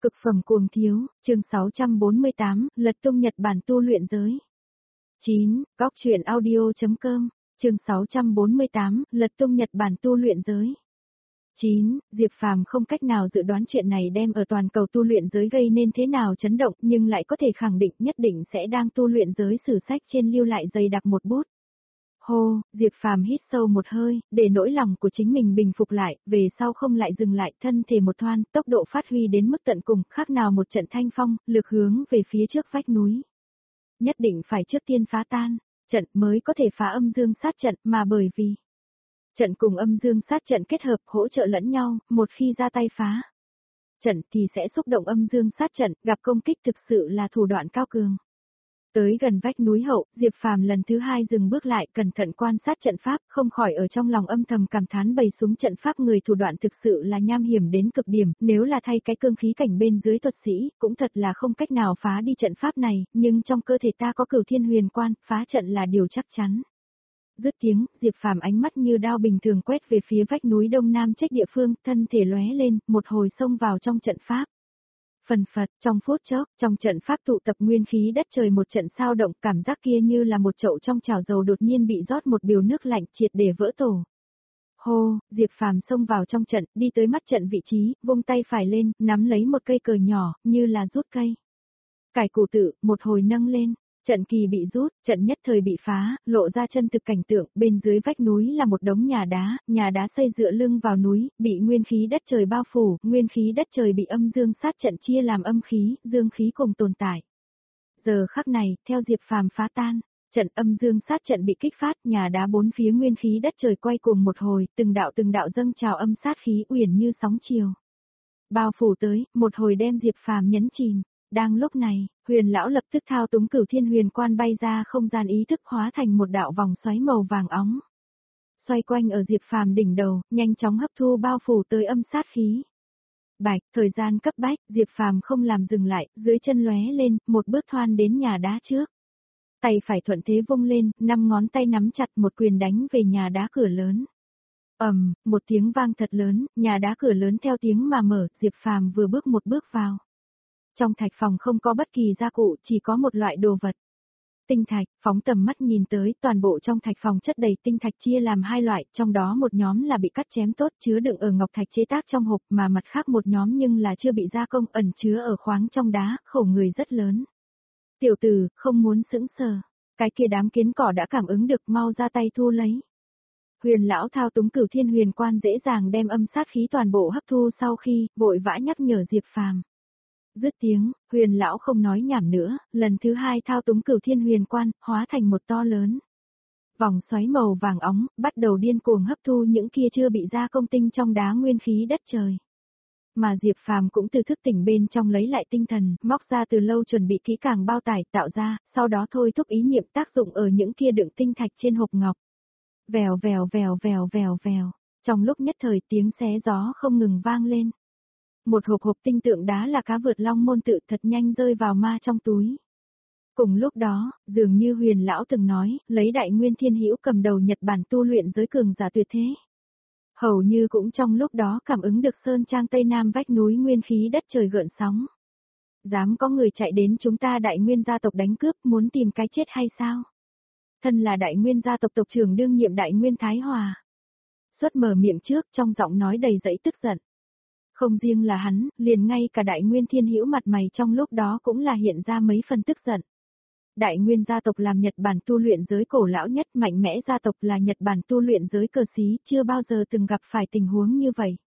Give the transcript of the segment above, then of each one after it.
Cực phẩm cuồng thiếu, chương 648, lật tung Nhật Bản tu luyện giới. 9. Góc truyện audio.com, chương 648, lật tung Nhật Bản tu luyện giới. 9. Diệp Phàm không cách nào dự đoán chuyện này đem ở toàn cầu tu luyện giới gây nên thế nào chấn động, nhưng lại có thể khẳng định nhất định sẽ đang tu luyện giới sử sách trên lưu lại dày đặc một bút. Hô, Diệp Phàm hít sâu một hơi, để nỗi lòng của chính mình bình phục lại, về sau không lại dừng lại, thân thể một thoăn, tốc độ phát huy đến mức tận cùng, khác nào một trận thanh phong, lực hướng về phía trước vách núi. Nhất định phải trước tiên phá tan trận mới có thể phá âm dương sát trận, mà bởi vì trận cùng âm dương sát trận kết hợp hỗ trợ lẫn nhau, một khi ra tay phá trận thì sẽ xúc động âm dương sát trận, gặp công kích thực sự là thủ đoạn cao cường. Tới gần vách núi hậu, Diệp Phàm lần thứ hai dừng bước lại, cẩn thận quan sát trận pháp, không khỏi ở trong lòng âm thầm cảm thán bày súng trận pháp người thủ đoạn thực sự là nham hiểm đến cực điểm, nếu là thay cái cương khí cảnh bên dưới thuật sĩ, cũng thật là không cách nào phá đi trận pháp này, nhưng trong cơ thể ta có Cửu Thiên Huyền Quan, phá trận là điều chắc chắn. Dứt tiếng, Diệp Phàm ánh mắt như đao bình thường quét về phía vách núi đông nam trách địa phương, thân thể lóe lên, một hồi xông vào trong trận pháp. Phần phật, trong phút chốc, trong trận pháp tụ tập nguyên khí đất trời một trận sao động, cảm giác kia như là một chậu trong chảo dầu đột nhiên bị rót một bìu nước lạnh, triệt để vỡ tổ. Hô, Diệp Phàm xông vào trong trận, đi tới mắt trận vị trí, vung tay phải lên, nắm lấy một cây cờ nhỏ, như là rút cây cải củ tự, một hồi nâng lên. Trận kỳ bị rút, trận nhất thời bị phá, lộ ra chân thực cảnh tượng, bên dưới vách núi là một đống nhà đá xây dựa lưng vào núi, bị nguyên khí đất trời bao phủ, nguyên khí đất trời bị âm dương sát trận chia làm âm khí, dương khí cùng tồn tại. Giờ khắc này, theo Diệp Phàm phá tan, trận âm dương sát trận bị kích phát, nhà đá bốn phía nguyên khí đất trời quay cuồng một hồi, từng đạo dâng trào âm sát khí uyển như sóng chiều. Bao phủ tới, một hồi đem Diệp Phàm nhấn chìm. Đang lúc này, Huyền lão lập tức thao túng Cửu Thiên Huyền Quan bay ra không gian ý thức hóa thành một đạo vòng xoáy màu vàng óng. Xoay quanh ở Diệp Phàm đỉnh đầu, nhanh chóng hấp thu bao phủ tới âm sát khí. Bạch, thời gian cấp bách, Diệp Phàm không làm dừng lại, dưới chân lóe lên, một bước thoăn đến nhà đá trước. Tay phải thuận thế vung lên, 5 ngón tay nắm chặt, một quyền đánh về nhà đá cửa lớn. Một tiếng vang thật lớn, nhà đá cửa lớn theo tiếng mà mở, Diệp Phàm vừa bước một bước vào. Trong thạch phòng không có bất kỳ gia cụ, chỉ có một loại đồ vật. Tinh thạch, phóng tầm mắt nhìn tới, toàn bộ trong thạch phòng chất đầy tinh thạch chia làm hai loại, trong đó một nhóm là bị cắt chém tốt chứa đựng ở ngọc thạch chế tác trong hộp, mà mặt khác một nhóm nhưng là chưa bị gia công, ẩn chứa ở khoáng trong đá, khổ người rất lớn. Tiểu tử, không muốn sững sờ, cái kia đám kiến cỏ đã cảm ứng được, mau ra tay thu lấy. Huyền lão thao túng Cửu Thiên Huyền Quan dễ dàng đem âm sát khí toàn bộ hấp thu sau khi, vội vã nhắc nhở Diệp Phàm. Dứt tiếng, Huyền lão không nói nhảm nữa, lần thứ hai thao túng Cửu Thiên Huyền Quan, hóa thành một to lớn vòng xoáy màu vàng óng, bắt đầu điên cuồng hấp thu những kia chưa bị gia công tinh trong đá nguyên khí đất trời. Mà Diệp Phàm cũng từ thức tỉnh bên trong lấy lại tinh thần, móc ra từ lâu chuẩn bị kỹ càng bao tải tạo ra, sau đó thôi thúc ý niệm tác dụng ở những kia đựng tinh thạch trên hộp ngọc. Vèo vèo vèo vèo vèo vèo, trong lúc nhất thời tiếng xé gió không ngừng vang lên. Một hộp tinh tượng đá là cá vượt long môn tự thật nhanh rơi vào ma trong túi. Cùng lúc đó, dường như Huyền lão từng nói, lấy Đại Nguyên Thiên Hữu cầm đầu Nhật Bản tu luyện giới cường giả tuyệt thế. Hầu như cũng trong lúc đó cảm ứng được sơn trang tây nam vách núi nguyên khí đất trời gợn sóng. Dám có người chạy đến chúng ta Đại Nguyên gia tộc đánh cướp, muốn tìm cái chết hay sao? Thân là Đại Nguyên gia tộc tộc trưởng đương nhiệm Đại Nguyên Thái Hòa. Xuất mở miệng trước, trong giọng nói đầy dẫy tức giận. Không riêng là hắn, liền ngay cả Đại Nguyên Thiên Hữu mặt mày trong lúc đó cũng là hiện ra mấy phần tức giận. Đại Nguyên gia tộc làm Nhật Bản tu luyện giới cổ lão nhất, mạnh mẽ gia tộc là Nhật Bản tu luyện giới cờ xí, chưa bao giờ từng gặp phải tình huống như vậy.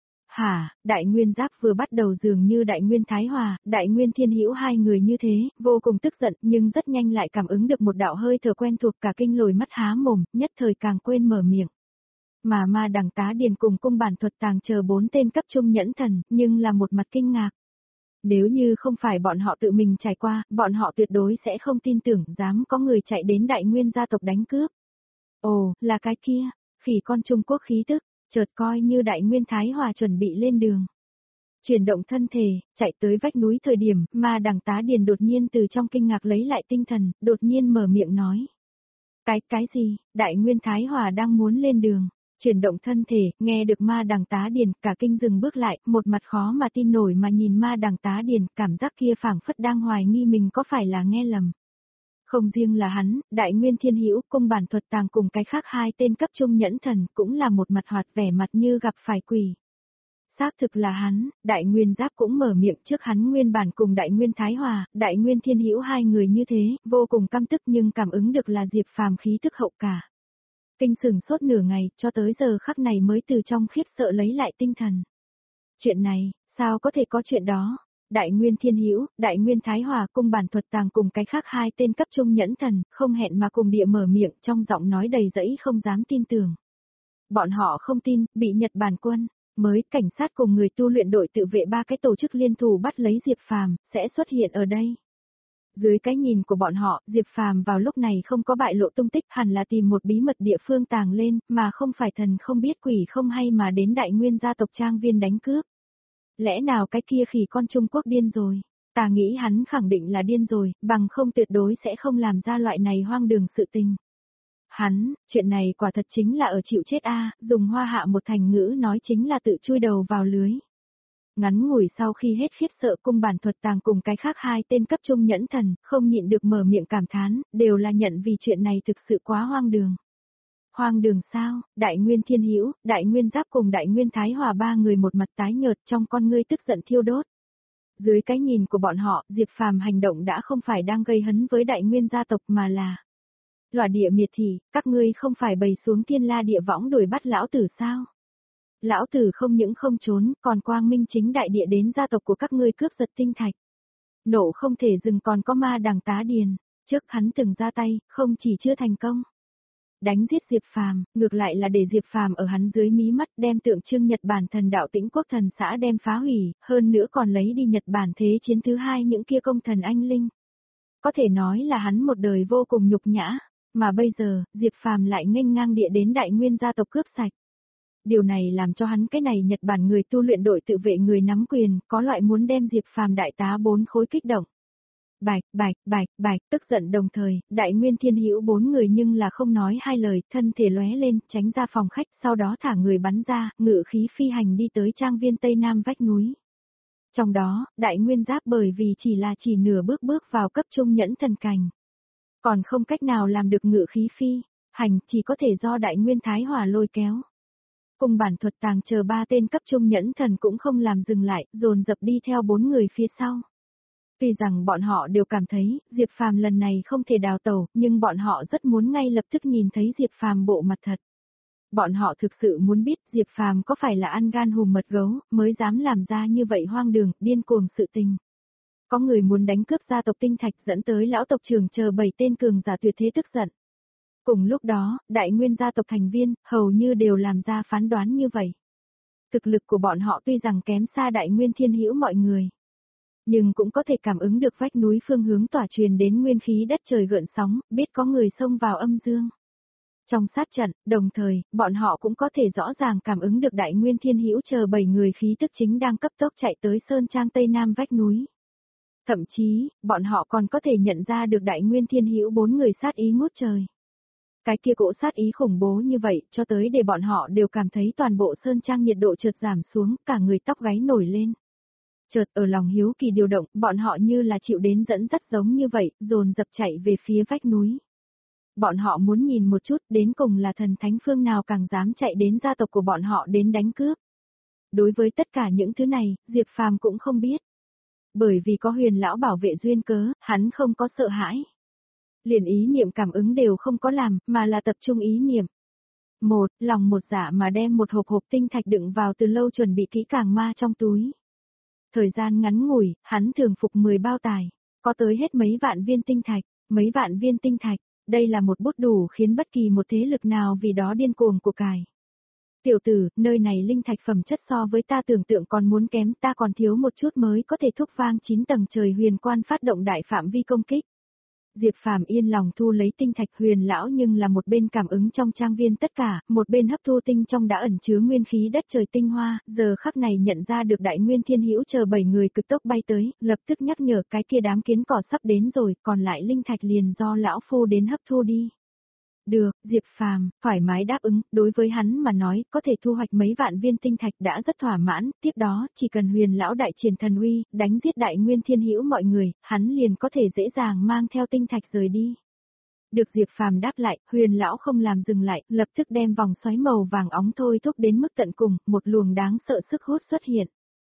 Đại Nguyên Giáp vừa bắt đầu dường như Đại Nguyên Thái Hòa, Đại Nguyên Thiên Hữu hai người như thế, vô cùng tức giận, nhưng rất nhanh lại cảm ứng được một đạo hơi thở quen thuộc, cả kinh lồi mắt há mồm, nhất thời càng quên mở miệng. Mà Ma Đằng Tá Điền cùng cung bản thuật tàng chờ 4 tên cấp trung nhẫn thần, nhưng là một mặt kinh ngạc. Nếu như không phải bọn họ tự mình trải qua, bọn họ tuyệt đối sẽ không tin tưởng dám có người chạy đến Đại Nguyên gia tộc đánh cướp. Ồ, là cái kia, khỉ con Trung Quốc khí tức, chợt coi như Đại Nguyên Thái Hòa chuẩn bị lên đường. Chuyển động thân thể, chạy tới vách núi thời điểm, Ma Đằng Tá Điền đột nhiên từ trong kinh ngạc lấy lại tinh thần, đột nhiên mở miệng nói. Cái gì, Đại Nguyên Thái Hòa đang muốn lên đường. Chuyển động thân thể, nghe được ma đằng tá điền, cả kinh dừng bước lại, một mặt khó mà tin nổi mà nhìn ma đằng tá điền, cảm giác kia phảng phất đang hoài nghi mình có phải là nghe lầm. Không riêng là hắn, Đại Nguyên Thiên Hữu, Cung Bản Thuật Tàng cùng cái khác hai tên cấp trung nhẫn thần, cũng là một mặt hoạt vẻ mặt như gặp phải quỷ. Xác thực là hắn, Đại Nguyên Giáp cũng mở miệng trước hắn nguyên bản cùng Đại Nguyên Thái Hòa, Đại Nguyên Thiên Hữu hai người như thế, vô cùng căm tức nhưng cảm ứng được là Diệp Phàm khí tức hậu cả. Kinh sửng sốt nửa ngày, cho tới giờ khắc này mới từ trong khiếp sợ lấy lại tinh thần. Chuyện này, sao có thể có chuyện đó? Đại Nguyên Thiên Hữu, Đại Nguyên Thái Hòa, Cung Bản Thuật Tàng cùng cái khác hai tên cấp trung nhẫn thần, không hẹn mà cùng địa mở miệng, trong giọng nói đầy dẫy không dám tin tưởng. Bọn họ không tin, bị Nhật Bản quân, mới cảnh sát cùng người tu luyện đội tự vệ ba cái tổ chức liên thủ bắt lấy Diệp Phàm, sẽ xuất hiện ở đây. Dưới cái nhìn của bọn họ, Diệp Phàm vào lúc này không có bại lộ tung tích, hẳn là tìm một bí mật địa phương tàng lên, mà không phải thần không biết quỷ không hay mà đến Đại Nguyên gia tộc trang viên đánh cướp. Lẽ nào cái kia khỉ con Trung Quốc điên rồi? Ta nghĩ hắn khẳng định là điên rồi, bằng không tuyệt đối sẽ không làm ra loại này hoang đường sự tình. Hắn, chuyện này quả thật chính là ở chịu chết a, dùng Hoa Hạ một thành ngữ nói chính là tự chui đầu vào lưới. Ngắn ngủi sau khi hết khiếp sợ, Cung Bản Thuật Tàng cùng cái khác hai tên cấp trung nhẫn thần, không nhịn được mở miệng cảm thán, đều là nhận vì chuyện này thực sự quá hoang đường. Hoang đường sao? Đại Nguyên Thiên Hữu, Đại Nguyên Giáp cùng Đại Nguyên Thái Hòa ba người một mặt tái nhợt, trong con ngươi tức giận thiêu đốt. Dưới cái nhìn của bọn họ, Diệp Phàm hành động đã không phải đang gây hấn với Đại Nguyên gia tộc mà là Lòa địa miệt thị, các ngươi không phải bày xuống thiên la địa võng đuổi bắt lão tử sao? Lão tử không những không trốn, còn quang minh chính đại địa đến gia tộc của các ngươi cướp giật tinh thạch. Nổ không thể dừng, còn có ma đằng tá điền, trước hắn từng ra tay, không chỉ chưa thành công. Đánh giết Diệp Phàm, ngược lại là để Diệp Phàm ở hắn dưới mí mắt đem tượng trưng Nhật Bản thần đạo Tĩnh Quốc thần xã đem phá hủy, hơn nữa còn lấy đi Nhật Bản thế chiến thứ hai những kia công thần anh linh. Có thể nói là hắn một đời vô cùng nhục nhã, mà bây giờ, Diệp Phàm lại nghênh ngang địa đến Đại Nguyên gia tộc cướp sạch. Điều này làm cho hắn cái này Nhật Bản người tu luyện đội tự vệ người nắm quyền, có loại muốn đem Diệp Phàm đại tá 4 khối kích động. Bạch, tức giận đồng thời, Đại Nguyên Thiên Hữu 4 người nhưng là không nói hai lời, thân thể lóe lên, tránh ra phòng khách, sau đó thả người bắn ra, ngự khí phi hành đi tới trang viên Tây Nam vách núi. Trong đó, Đại Nguyên Giáp bởi vì chỉ nửa bước vào cấp trung nhẫn thần cảnh. Còn không cách nào làm được ngự khí phi, hành chỉ có thể do Đại Nguyên Thái Hòa lôi kéo. Cùng Bản Thuật Tàng chờ ba tên cấp trung nhẫn thần cũng không làm dừng lại, dồn dập đi theo 4 người phía sau. Tuy rằng bọn họ đều cảm thấy, Diệp Phàm lần này không thể đào tẩu, nhưng bọn họ rất muốn ngay lập tức nhìn thấy Diệp Phàm bộ mặt thật. Bọn họ thực sự muốn biết Diệp Phàm có phải là ăn gan hùm mật gấu, mới dám làm ra như vậy hoang đường, điên cuồng sự tình. Có người muốn đánh cướp gia tộc tinh thạch dẫn tới lão tộc trưởng chờ 7 tên cường giả tuyệt thế tức giận. Cùng lúc đó, Đại Nguyên gia tộc thành viên, hầu như đều làm ra phán đoán như vậy. Thực lực của bọn họ tuy rằng kém xa Đại Nguyên Thiên Hữu mọi người, nhưng cũng có thể cảm ứng được vách núi phương hướng tỏa truyền đến nguyên khí đất trời gợn sóng, biết có người xông vào âm dương. Trong sát trận, đồng thời, bọn họ cũng có thể rõ ràng cảm ứng được Đại Nguyên Thiên Hữu chờ 7 người khí tức chính đang cấp tốc chạy tới sơn trang Tây Nam vách núi. Thậm chí, bọn họ còn có thể nhận ra được Đại Nguyên Thiên Hữu 4 người sát ý ngút trời. Cái kia cỗ sát ý khủng bố như vậy, cho tới để bọn họ đều cảm thấy toàn bộ sơn trang nhiệt độ chợt giảm xuống, cả người tóc gáy nổi lên. Chợt ở lòng hiếu kỳ điều động, bọn họ như là chịu đến dẫn dắt giống như vậy, dồn dập chạy về phía vách núi. Bọn họ muốn nhìn một chút, đến cùng là thần thánh phương nào càng dám chạy đến gia tộc của bọn họ đến đánh cướp. Đối với tất cả những thứ này, Diệp Phàm cũng không biết. Bởi vì có Huyền lão bảo vệ duyên cớ, hắn không có sợ hãi. Liền ý niệm cảm ứng đều không có làm, mà là tập trung ý niệm. Lòng một dạ mà đem một hộp tinh thạch đựng vào từ lâu chuẩn bị kỹ càng ma trong túi. Thời gian ngắn ngủi, hắn thường phục 10 bao tài, có tới hết mấy vạn viên tinh thạch, đây là một bút đủ khiến bất kỳ một thế lực nào vì đó điên cuồng của cải. Tiểu tử, nơi này linh thạch phẩm chất so với ta tưởng tượng còn muốn kém, ta còn thiếu một chút mới có thể thúc vang 9 tầng trời huyền quan phát động đại phạm vi công kích. Diệp Phàm yên lòng thu lấy tinh thạch. Huyền lão nhưng là một bên cảm ứng trong trang viên tất cả, một bên hấp thu tinh trong đã ẩn chứa nguyên khí đất trời tinh hoa, giờ khắc này nhận ra được Đại Nguyên Thiên Hữu chờ 7 người cực tốc bay tới, lập tức nhắc nhở cái kia đám kiến cỏ sắp đến rồi, còn lại linh thạch liền do lão phu đến hấp thu đi. Được, Diệp Phàm thoải mái đáp ứng, đối với hắn mà nói, có thể thu hoạch mấy vạn viên tinh thạch đã rất thỏa mãn, tiếp đó, chỉ cần Huyền lão đại triển thần uy, đánh giết Đại Nguyên Thiên Hữu mọi người, hắn liền có thể dễ dàng mang theo tinh thạch rời đi. Được Diệp Phàm đáp lại, Huyền lão không làm dừng lại, lập tức đem vòng xoáy màu vàng óng thôi thúc đến mức tận cùng, một luồng đáng sợ sức hút xuất hiện.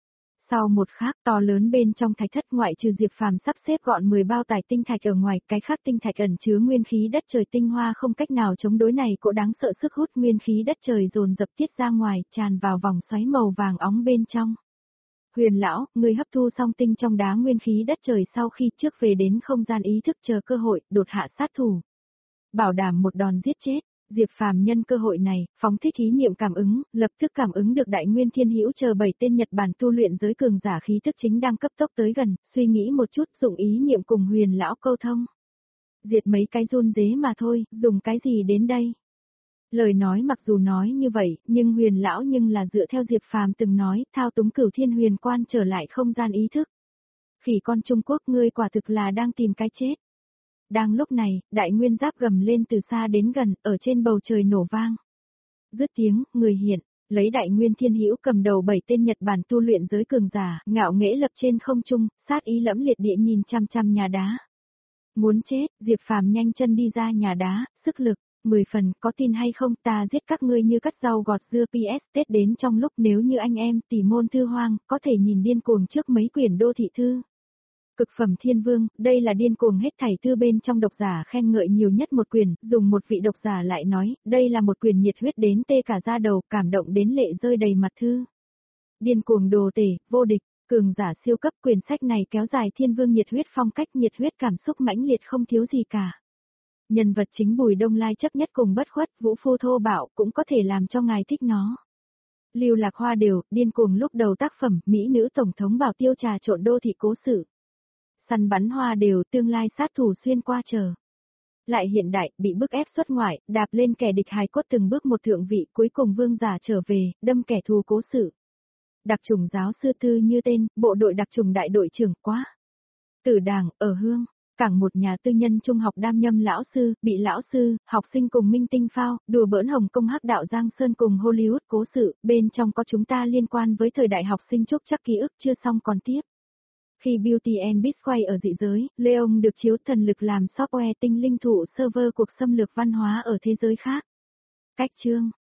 Sau một khắc to lớn bên trong thạch thất, ngoại trừ Diệp Phàm sắp xếp gọn 10 bao tải tinh thạch ở ngoài, cái khác tinh thạch ẩn chứa nguyên khí đất trời tinh hoa không cách nào chống đối này cỗ đáng sợ sức hút nguyên khí đất trời dồn dập tiết ra ngoài, tràn vào vòng xoáy màu vàng óng bên trong. Huyền lão, người hấp thu xong tinh trong đá nguyên khí đất trời sau khi trước về đến không gian ý thức chờ cơ hội, đột hạ sát thủ. Bảo đảm một đòn giết chết. Diệp Phàm nhân cơ hội này, phóng thích ý niệm cảm ứng, lập tức cảm ứng được Đại Nguyên Thiên Hữu chờ 7 tên Nhật Bản tu luyện giới cường giả khí tức chính đang cấp tốc tới gần, suy nghĩ một chút, dụng ý niệm cùng Huyền lão câu thông. Diệt mấy cái run dế mà thôi, dùng cái gì đến đây? Lời nói mặc dù nói như vậy, nhưng Huyền lão nhưng là dựa theo Diệp Phàm từng nói, thao túng Cửu Thiên Huyền Quan trở lại không gian ý thức. Khỉ con Trung Quốc, ngươi quả thực là đang tìm cái chết. Đang lúc này, Đại Nguyên Giáp gầm lên từ xa đến gần, ở trên bầu trời nổ vang. Dứt tiếng, người hiện, lấy Đại Nguyên Thiên Hữu cầm đầu 7 tên Nhật Bản tu luyện giới cường giả, ngạo nghễ lập trên không trung, sát ý lẫm liệt địa nhìn chăm chăm nhà đá. Muốn chết, Diệp Phàm nhanh chân đi ra nhà đá, sức lực, 10 phần, có tin hay không, ta giết các ngươi như cắt rau gọt dưa. PS Tết đến trong lúc nếu như anh em tỷ môn thư hoang, có thể nhìn điên cuồng trước mấy quyển đô thị thư. Cực phẩm thiên vương, đây là điên cuồng hết thảy thư bên trong độc giả khen ngợi nhiều nhất một quyển, dùng một vị độc giả lại nói, đây là một quyển nhiệt huyết đến tê cả da đầu, cảm động đến lệ rơi đầy mặt thư. Điên cuồng đồ tể, vô địch, cường giả siêu cấp, quyển sách này kéo dài thiên vương nhiệt huyết phong cách, nhiệt huyết cảm xúc mãnh liệt không thiếu gì cả. Nhân vật chính Bùi Đông Lai chấp nhất cùng bất khuất, vũ phu thô bạo cũng có thể làm cho ngài thích nó. Lưu Lạc Hoa đều, điên cuồng lúc đầu tác phẩm, mỹ nữ tổng thống bảo tiêu trà trộn đô thị cố sự. Săn bắn hoa đều, tương lai sát thủ xuyên qua chờ. Lại hiện đại, bị bức ép xuất ngoại, đạp lên kẻ địch hài cốt từng bước một thượng vị, cuối cùng vương giả trở về, đâm kẻ thù cố sự. Đặc chủng giáo sư tư như tên, bộ đội đặc chủng đại đội trưởng quá. Tử Đàng, ở Hương, cảng một nhà tư nhân trung học đam nhâm lão sư, bị lão sư, học sinh cùng minh tinh phao, đùa bỡn Hồng Kông hắc đạo Giang Sơn cùng Hollywood cố sự, bên trong có chúng ta liên quan với thời đại học sinh trúc chắc ký ức chưa xong còn tiếp. Khi Beauty and Beast quay ở dị giới, Leon được chiếu thần lực làm software tinh linh thụ server cuộc xâm lược văn hóa ở thế giới khác. Cách chương